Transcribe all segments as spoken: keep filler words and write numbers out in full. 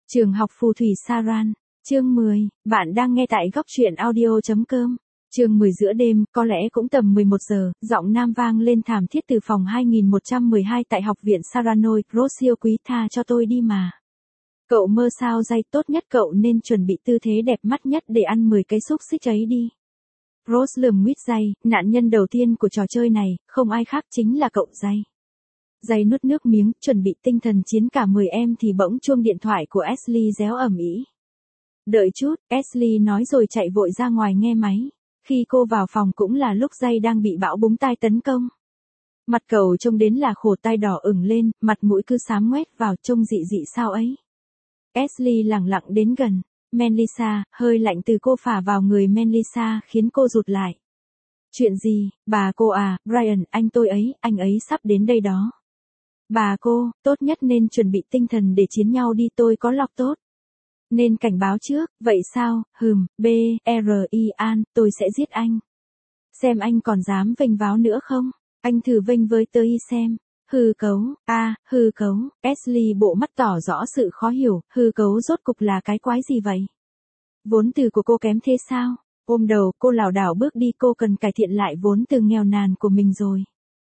Trường học phù thủy Saran, chương mười, bạn đang nghe tại góc truyện audio chấm com. Chương mười giữa đêm, có lẽ cũng tầm mười một giờ, giọng nam vang lên thảm thiết từ phòng hai nghìn một trăm mười hai tại học viện Saranoid. Rose yêu quý, tha cho tôi đi mà. Cậu mơ sao dây, tốt nhất cậu nên chuẩn bị tư thế đẹp mắt nhất để ăn mười cái xúc xích ấy đi. Rose lườm nguyết dây, nạn nhân đầu tiên của trò chơi này, không ai khác chính là cậu dây. Dây nuốt nước miếng, chuẩn bị tinh thần chiến cả mười em thì bỗng chuông điện thoại của Ashley réo ầm ĩ. Đợi chút, Ashley nói rồi chạy vội ra ngoài nghe máy. Khi cô vào phòng cũng là lúc dây đang bị bão búng tai tấn công. Mặt cậu trông đến là khổ, tai đỏ ửng lên, mặt mũi cứ xám ngoét vào, trông dị dị sao ấy. Ashley lẳng lặng đến gần. Melissa, hơi lạnh từ cô phả vào người Melissa khiến cô rụt lại. Chuyện gì, bà cô à, Brian, anh tôi ấy, anh ấy sắp đến đây đó. Bà cô, tốt nhất nên chuẩn bị tinh thần để chiến nhau đi, tôi có lọc tốt. Nên cảnh báo trước, vậy sao, hừm, B, R, I, an, tôi sẽ giết anh. Xem anh còn dám vênh váo nữa không, anh thử vênh với tớ y xem. Hư cấu, a, à, hư cấu, Ashley bộ mắt tỏ rõ sự khó hiểu, hư cấu rốt cục là cái quái gì vậy? Vốn từ của cô kém thế sao? Ôm đầu, cô lảo đảo bước đi, cô cần cải thiện lại vốn từ nghèo nàn của mình rồi.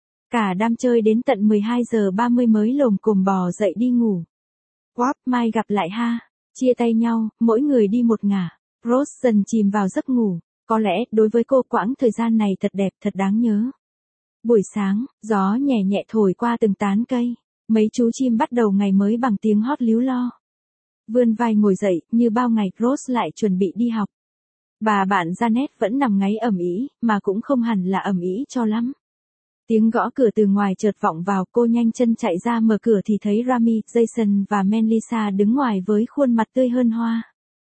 Cả đám chơi đến tận mười hai giờ ba mươi mới lồm cồm bò dậy đi ngủ. Wap, mai gặp lại ha. Chia tay nhau, mỗi người đi một ngả. Rose dần chìm vào giấc ngủ. Có lẽ, đối với cô quãng thời gian này thật đẹp, thật đáng nhớ. Buổi sáng, gió nhẹ nhẹ thổi qua từng tán cây. Mấy chú chim bắt đầu ngày mới bằng tiếng hót líu lo. Vươn vai ngồi dậy, như bao ngày, Rose lại chuẩn bị đi học. Bà bạn Janet vẫn nằm ngáy ầm ĩ, mà cũng không hẳn là ầm ĩ cho lắm. Tiếng gõ cửa từ ngoài chợt vọng vào, cô nhanh chân chạy ra mở cửa thì thấy Rami, Jason và Melissa đứng ngoài với khuôn mặt tươi hơn hoa.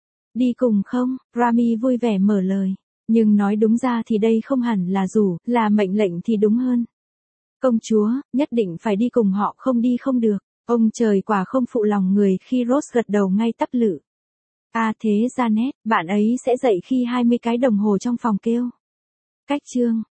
Đi cùng không? Rami vui vẻ mở lời. Nhưng nói đúng ra thì đây không hẳn là rủ, là mệnh lệnh thì đúng hơn. Công chúa, nhất định phải đi cùng họ, không đi không được. Ông trời quả không phụ lòng người khi Rose gật đầu ngay tắp lự. À thế Janet, bạn ấy sẽ dậy khi hai mươi cái đồng hồ trong phòng kêu. Cách chương.